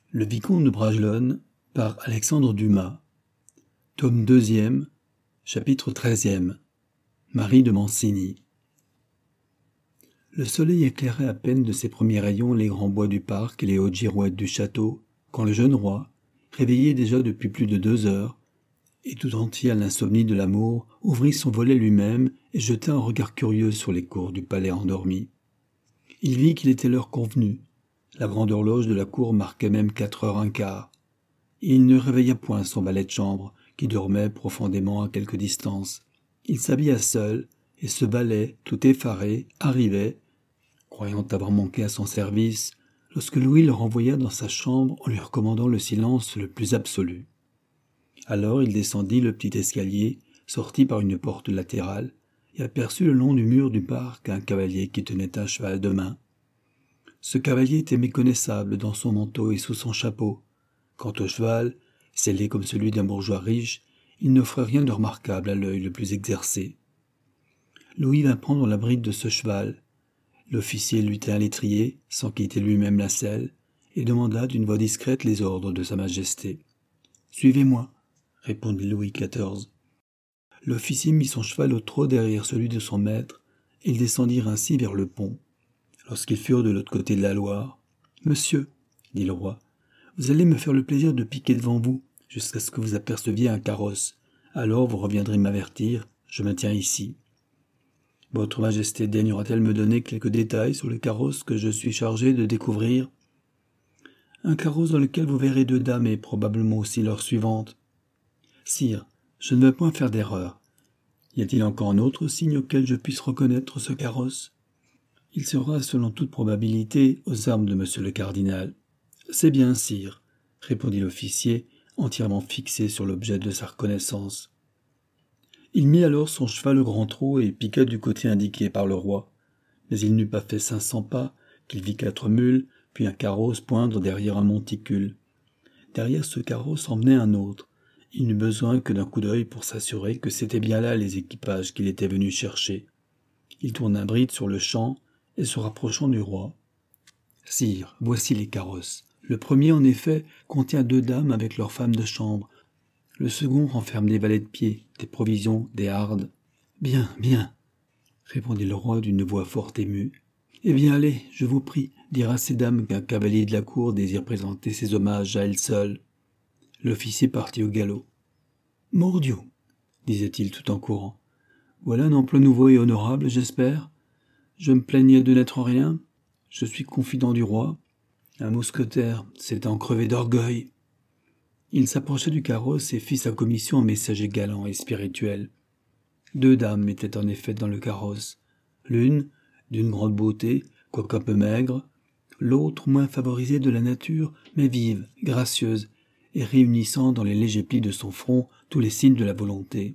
Le Vicomte de Bragelonne par Alexandre Dumas. Tome 2e, chapitre 13e. Marie de Mancini. Le soleil éclairait à peine de ses premiers rayons les grands bois du parc et les hautes girouettes du château, quand le jeune roi, réveillé déjà depuis plus de 2 heures, et tout entier à l'insomnie de l'amour, ouvrit son volet lui-même et jeta un regard curieux sur les cours du palais endormi. Il vit qu'il était l'heure convenue. La grande horloge de la cour marquait même 4h15. Il ne réveilla point son valet de chambre, qui dormait profondément à quelque distance. Il s'habilla seul, et ce valet, tout effaré, arrivait, croyant avoir manqué à son service, lorsque Louis le renvoya dans sa chambre en lui recommandant le silence le plus absolu. Alors il descendit le petit escalier, sortit par une porte latérale, et aperçut le long du mur du parc un cavalier qui tenait un cheval de main. Ce cavalier était méconnaissable dans son manteau et sous son chapeau. Quant au cheval, scellé comme celui d'un bourgeois riche, il n'offrait rien de remarquable à l'œil le plus exercé. Louis vint prendre la bride de ce cheval. L'officier lui tint l'étrier, sans quitter lui-même la selle, et demanda d'une voix discrète les ordres de sa majesté. « Suivez-moi » répondit Louis XIV. L'officier mit son cheval au trot derrière celui de son maître, et ils descendirent ainsi vers le pont. Lorsqu'ils furent de l'autre côté de la Loire, « Monsieur, dit le roi, vous allez me faire le plaisir de piquer devant vous, jusqu'à ce que vous aperceviez un carrosse. Alors vous reviendrez m'avertir, je me tiens ici. Votre Majesté daignera-t-elle me donner quelques détails sur le carrosse que je suis chargé de découvrir ? Un carrosse dans lequel vous verrez 2 dames et probablement aussi leur suivante. Sire, je ne veux point faire d'erreur. Y a-t-il encore un autre signe auquel je puisse reconnaître ce carrosse ? Il sera, selon toute probabilité, aux armes de monsieur le cardinal. C'est bien, sire, répondit l'officier, entièrement fixé sur l'objet de sa reconnaissance. Il mit alors son cheval au grand trot et piqua du côté indiqué par le roi. Mais il n'eut pas fait 500 pas qu'il vit 4 mules, puis un carrosse poindre derrière un monticule. Derrière ce carrosse emmenait un autre. Il n'eut besoin que d'un coup d'œil pour s'assurer que c'étaient bien là les équipages qu'il était venu chercher. Il tourna bride sur le champ, et se rapprochant du roi. « Sire, voici les carrosses. Le premier, en effet, contient 2 dames avec leurs femmes de chambre. Le second renferme des valets de pied, des provisions, des hardes. »« Bien, bien, » répondit le roi d'une voix fort émue. « Eh bien, allez, je vous prie, dire à ces dames qu'un cavalier de la cour désire présenter ses hommages à elle seule. » L'officier partit au galop. « Mordieu, » disait-il tout en courant. « Voilà un emploi nouveau et honorable, j'espère. Je me plaignais de n'être rien. Je suis confident du roi. Un mousquetaire, c'est en crever d'orgueil. » Il s'approcha du carrosse et fit sa commission en messager galant et spirituel. 2 dames étaient en effet dans le carrosse. L'une, d'une grande beauté, quoique un peu maigre, l'autre moins favorisée de la nature, mais vive, gracieuse, et réunissant dans les légers plis de son front tous les signes de la volonté.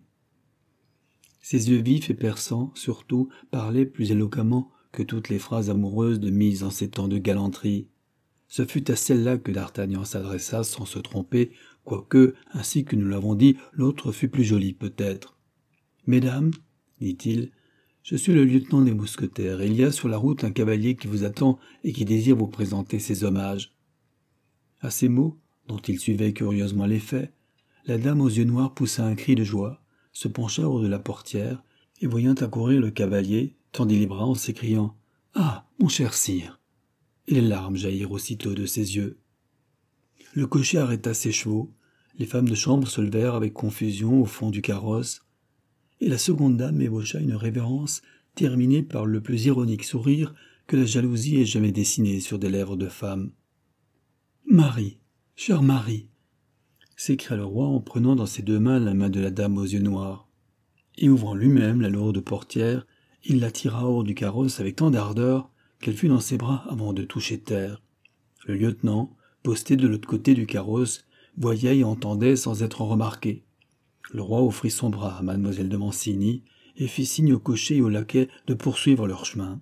Ses yeux vifs et perçants, surtout, parlaient plus éloquemment que toutes les phrases amoureuses de mise en ces temps de galanterie. Ce fut à celle-là que d'Artagnan s'adressa sans se tromper, quoique, ainsi que nous l'avons dit, l'autre fut plus jolie peut-être. « Mesdames, dit-il, je suis le lieutenant des mousquetaires, et il y a sur la route un cavalier qui vous attend et qui désire vous présenter ses hommages. » À ces mots, dont il suivait curieusement les faits, la dame aux yeux noirs poussa un cri de joie, se pencha hors de la portière, et voyant accourir le cavalier, tendit les bras en s'écriant « Ah, mon cher sire !» Et les larmes jaillirent aussitôt de ses yeux. Le cocher arrêta ses chevaux, les femmes de chambre se levèrent avec confusion au fond du carrosse, et la seconde dame ébaucha une révérence terminée par le plus ironique sourire que la jalousie ait jamais dessiné sur des lèvres de femme. « Marie, chère Marie !» s'écria le roi en prenant dans ses 2 mains la main de la dame aux yeux noirs. Et ouvrant lui-même la lourde portière, il la tira hors du carrosse avec tant d'ardeur qu'elle fut dans ses bras avant de toucher terre. Le lieutenant, posté de l'autre côté du carrosse, voyait et entendait sans être remarqué. Le roi offrit son bras à mademoiselle de Mancini et fit signe au cocher et au laquais de poursuivre leur chemin.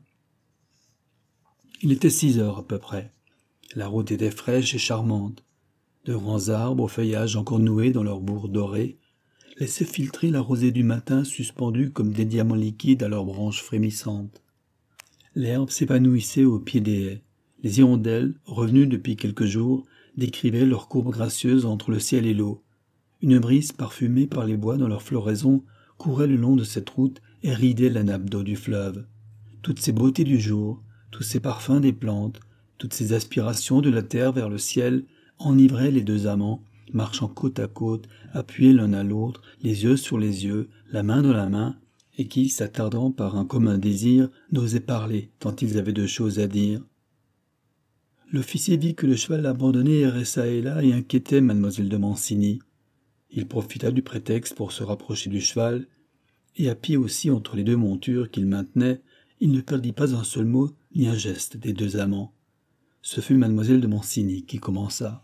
Il était 6 heures à peu près. La route était fraîche et charmante. De grands arbres, au feuillage encore noué dans leurs bourres dorées, laissaient filtrer la rosée du matin suspendue comme des diamants liquides à leurs branches frémissantes. L'herbe s'épanouissait au pied des haies. Les hirondelles, revenues depuis quelques jours, décrivaient leurs courbes gracieuses entre le ciel et l'eau. Une brise parfumée par les bois dans leur floraison courait le long de cette route et ridait la nappe d'eau du fleuve. Toutes ces beautés du jour, tous ces parfums des plantes, toutes ces aspirations de la terre vers le ciel enivraient les deux amants, marchant côte à côte, appuyés l'un à l'autre, les yeux sur les yeux, la main dans la main, et qui, s'attardant par un commun désir, n'osaient parler, tant ils avaient de choses à dire. L'officier vit que le cheval abandonné errait çà et là et inquiétait mademoiselle de Mancini. Il profita du prétexte pour se rapprocher du cheval, et à pied aussi entre les deux montures qu'il maintenait, il ne perdit pas un seul mot ni un geste des deux amants. Ce fut mademoiselle de Mancini qui commença.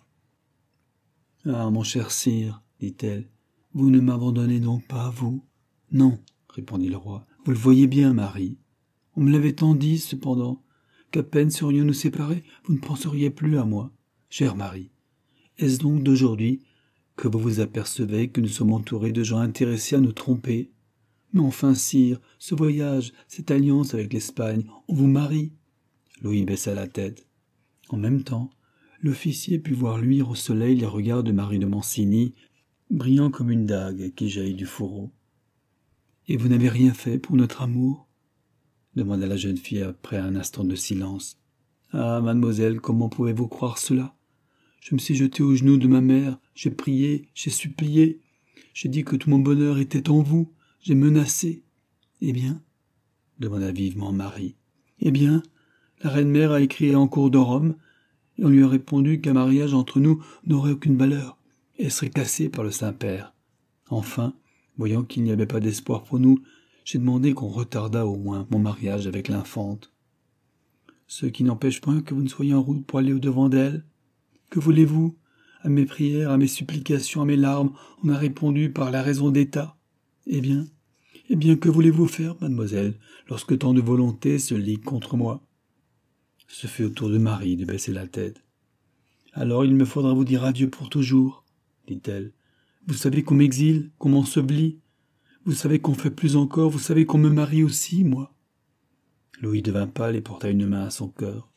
« Ah, mon cher sire, dit-elle, vous ne m'abandonnez donc pas, vous ? » ?»« Non, répondit le roi, vous le voyez bien, Marie. On me l'avait tant dit, cependant, qu'à peine serions-nous séparés, vous ne penseriez plus à moi. Chère Marie, est-ce donc d'aujourd'hui que vous vous apercevez que nous sommes entourés de gens intéressés à nous tromper ? Mais enfin, sire, ce voyage, cette alliance avec l'Espagne, on vous marie. » Louis baissa la tête. En même temps, l'officier put voir luire au soleil les regards de Marie de Mancini, brillants comme une dague qui jaillit du fourreau. « Et vous n'avez rien fait pour notre amour ?» demanda la jeune fille après un instant de silence. « Ah, mademoiselle, comment pouvez-vous croire cela ? Je me suis jetée aux genoux de ma mère, j'ai prié, j'ai supplié, j'ai dit que tout mon bonheur était en vous, j'ai menacé. Eh bien, demanda vivement Marie. Eh bien, la reine-mère a écrit en cour de Rome, et on lui a répondu qu'un mariage entre nous n'aurait aucune valeur, et serait cassé par le Saint-Père. Enfin, voyant qu'il n'y avait pas d'espoir pour nous, j'ai demandé qu'on retardât au moins mon mariage avec l'infante. Ce qui n'empêche point que vous ne soyez en route pour aller au-devant d'elle. Que voulez-vous ? À mes prières, à mes supplications, à mes larmes, on a répondu par la raison d'État. Eh bien, que voulez-vous faire, mademoiselle, lorsque tant de volontés se liguent contre moi ? Ce fut au tour de Marie de baisser la tête. « Alors il me faudra vous dire adieu pour toujours, » dit-elle. « Vous savez qu'on m'exile, qu'on m'ensevelit. Vous savez qu'on fait plus encore, vous savez qu'on me marie aussi, moi. » Louis devint pâle et porta une main à son cœur.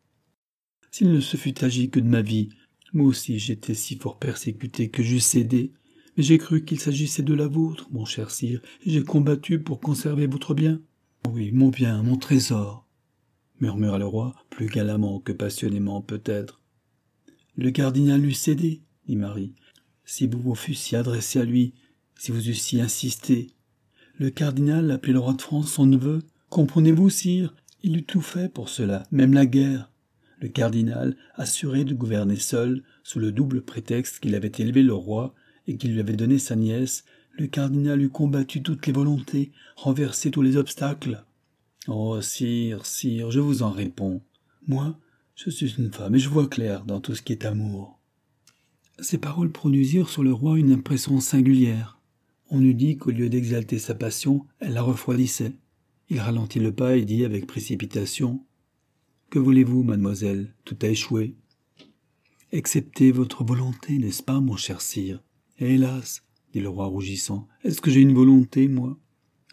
« S'il ne se fût agi que de ma vie, moi aussi j'étais si fort persécuté que j'eusse cédé. Mais j'ai cru qu'il s'agissait de la vôtre, mon cher sire, et j'ai combattu pour conserver votre bien. »« Oui, mon bien, mon trésor, » murmura le roi, plus galamment que passionnément peut-être. « Le cardinal eût cédé, » dit Marie, « si vous vous fussiez adressé à lui, si vous eussiez insisté. Le cardinal appelait le roi de France son neveu. Comprenez-vous, sire, il eût tout fait pour cela, même la guerre. Le cardinal, assuré de gouverner seul, sous le double prétexte qu'il avait élevé le roi et qu'il lui avait donné sa nièce, le cardinal eût combattu toutes les volontés, renversé tous les obstacles. Oh, sire, je vous en réponds. Moi, je suis une femme et je vois clair dans tout ce qui est amour. » Ces paroles produisirent sur le roi une impression singulière. On eût dit qu'au lieu d'exalter sa passion, elle la refroidissait. Il ralentit le pas et dit avec précipitation : « Que voulez-vous, mademoiselle ? Tout a échoué. »« Acceptez votre volonté, n'est-ce pas, mon cher sire ? » ?»« Hélas, dit le roi rougissant, est-ce que j'ai une volonté, moi ? » ?»« Oh !»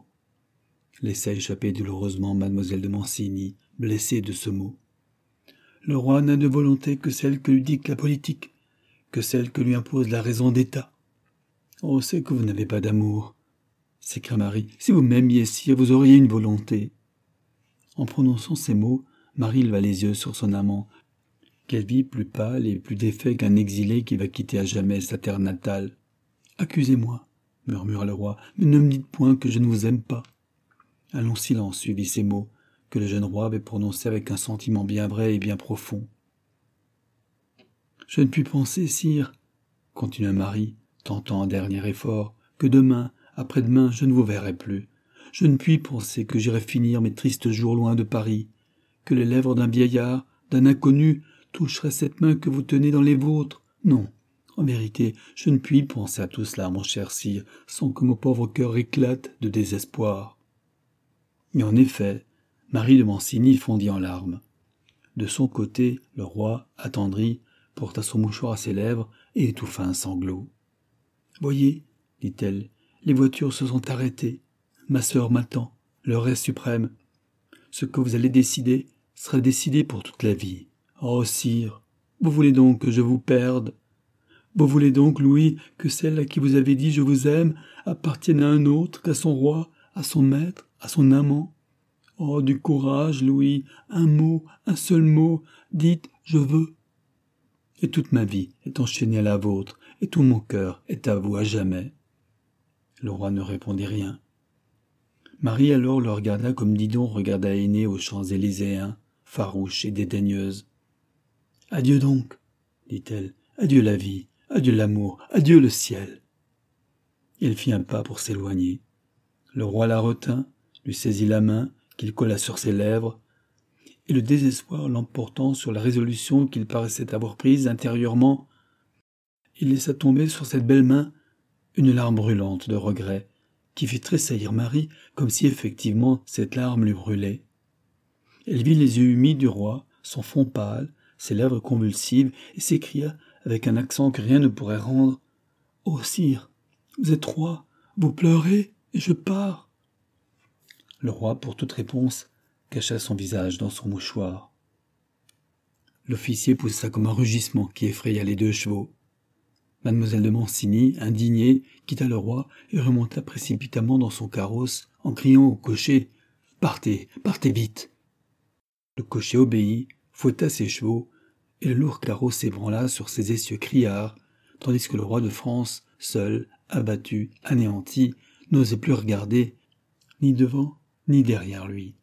laissa échapper douloureusement mademoiselle de Mancini, blessée de ce mot. « Le roi n'a de volonté que celle que lui dicte la politique, que celle que lui impose la raison d'État. »« Oh, c'est que vous n'avez pas d'amour, » s'écria Marie. « Si vous m'aimiez, sire, vous auriez une volonté. » En prononçant ces mots, Marie leva les yeux sur son amant, qu'elle vit plus pâle et plus défait qu'un exilé qui va quitter à jamais sa terre natale. « Accusez-moi, » murmura le roi, « mais ne me dites point que je ne vous aime pas. » Un long silence suivit ces mots, que le jeune roi avait prononcés avec un sentiment bien vrai et bien profond. « Je ne puis penser, sire, » continua Marie, tentant un dernier effort, « que demain, après-demain, je ne vous verrai plus. Je ne puis penser que j'irai finir mes tristes jours loin de Paris, que les lèvres d'un vieillard, d'un inconnu, toucheraient cette main que vous tenez dans les vôtres. Non, en vérité, je ne puis penser à tout cela, mon cher sire, sans que mon pauvre cœur éclate de désespoir. » Et en effet, Marie de Mancini fondit en larmes. De son côté, le roi, attendri, porta son mouchoir à ses lèvres et étouffa un sanglot. « Voyez, dit-elle, les voitures se sont arrêtées. Ma sœur m'attend. L'heure est suprême. Ce que vous allez décider sera décidé pour toute la vie. Oh, sire, Vous voulez donc que je vous perde? Vous voulez donc, Louis, que celle à qui vous avez dit « je vous aime » appartienne à un autre qu'à son roi, à son maître, à son amant? Oh, du courage, Louis, un mot, un seul mot, dites « je veux ». Et toute ma vie est enchaînée à la vôtre, et tout mon cœur est à vous à jamais. Le roi ne répondit rien. Marie alors le regarda comme Didon regarda Aînée aux Champs-Élyséens, farouche et dédaigneuse. « Adieu donc, dit-elle, adieu la vie, adieu l'amour, adieu le ciel. » Il fit un pas pour s'éloigner. Le roi la retint, lui saisit la main, qu'il colla sur ses lèvres, et le désespoir l'emportant sur la résolution qu'il paraissait avoir prise intérieurement, il laissa tomber sur cette belle main une larme brûlante de regret, qui fit tressaillir Marie comme si effectivement cette larme lui brûlait. Elle vit les yeux humides du roi, son front pâle, ses lèvres convulsives, et s'écria avec un accent que rien ne pourrait rendre. « Ô sire, vous êtes roi, vous pleurez, et je pars. » Le roi, pour toute réponse, cacha son visage dans son mouchoir. L'officier poussa comme un rugissement qui effraya les deux chevaux. Mademoiselle de Mancini, indignée, quitta le roi et remonta précipitamment dans son carrosse en criant au cocher « Partez, partez vite !» Le cocher obéit, fouetta ses chevaux, et le lourd carrosse s'ébranla sur ses essieux criards, tandis que le roi de France, seul, abattu, anéanti, n'osait plus regarder, ni devant, ni derrière lui.